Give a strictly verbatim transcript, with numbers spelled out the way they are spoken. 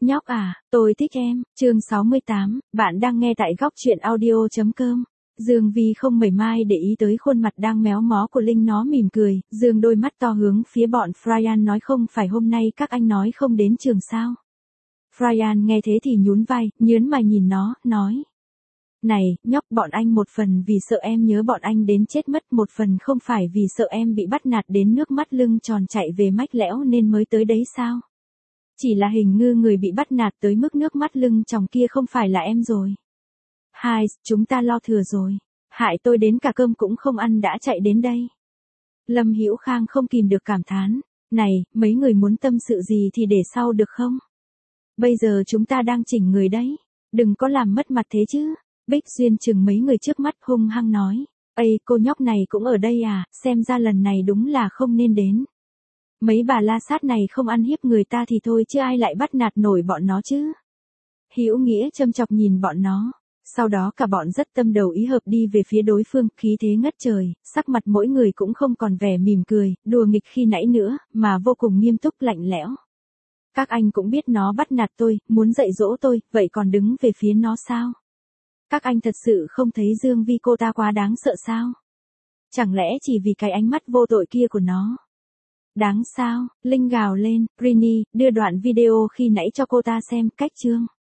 Nhóc à, tôi thích em, chương sáu mươi tám, bạn đang nghe tại góc truyện audio.com. Dương Vi không mảy may để ý tới khuôn mặt đang méo mó của Linh, nó mỉm cười, dương đôi mắt to hướng phía bọn Brian nói, không phải hôm nay các anh nói không đến trường sao. Brian nghe thế thì nhún vai, nhớn mày nhìn nó, nói. Này, nhóc, bọn anh một phần vì sợ em nhớ bọn anh đến chết mất, một phần không phải vì sợ em bị bắt nạt đến nước mắt lưng tròn chạy về mách lẽo nên mới tới đấy sao. Chỉ là hình ngư người bị bắt nạt tới mức nước mắt lưng tròng kia không phải là em rồi. Hai, chúng ta lo thừa rồi. Hại tôi đến cả cơm cũng không ăn đã chạy đến đây. Lâm Hữu Khang không kìm được cảm thán. Này, mấy người muốn tâm sự gì thì để sau được không? Bây giờ chúng ta đang chỉnh người đấy. Đừng có làm mất mặt thế chứ. Bích Duyên chừng mấy người trước mắt hung hăng nói. Ây, cô nhóc này cũng ở đây à, xem ra lần này đúng là không nên đến. Mấy bà la sát này không ăn hiếp người ta thì thôi chứ ai lại bắt nạt nổi bọn nó chứ. Hữu Nghĩa châm chọc nhìn bọn nó. Sau đó cả bọn rất tâm đầu ý hợp đi về phía đối phương, khí thế ngất trời, sắc mặt mỗi người cũng không còn vẻ mỉm cười, đùa nghịch khi nãy nữa, mà vô cùng nghiêm túc lạnh lẽo. Các anh cũng biết nó bắt nạt tôi, muốn dạy dỗ tôi, vậy còn đứng về phía nó sao? Các anh thật sự không thấy Dương Vi cô ta quá đáng sợ sao? Chẳng lẽ chỉ vì cái ánh mắt vô tội kia của nó? Đáng sao, Linh gào lên, Rini, đưa đoạn video khi nãy cho cô ta xem, cách chương.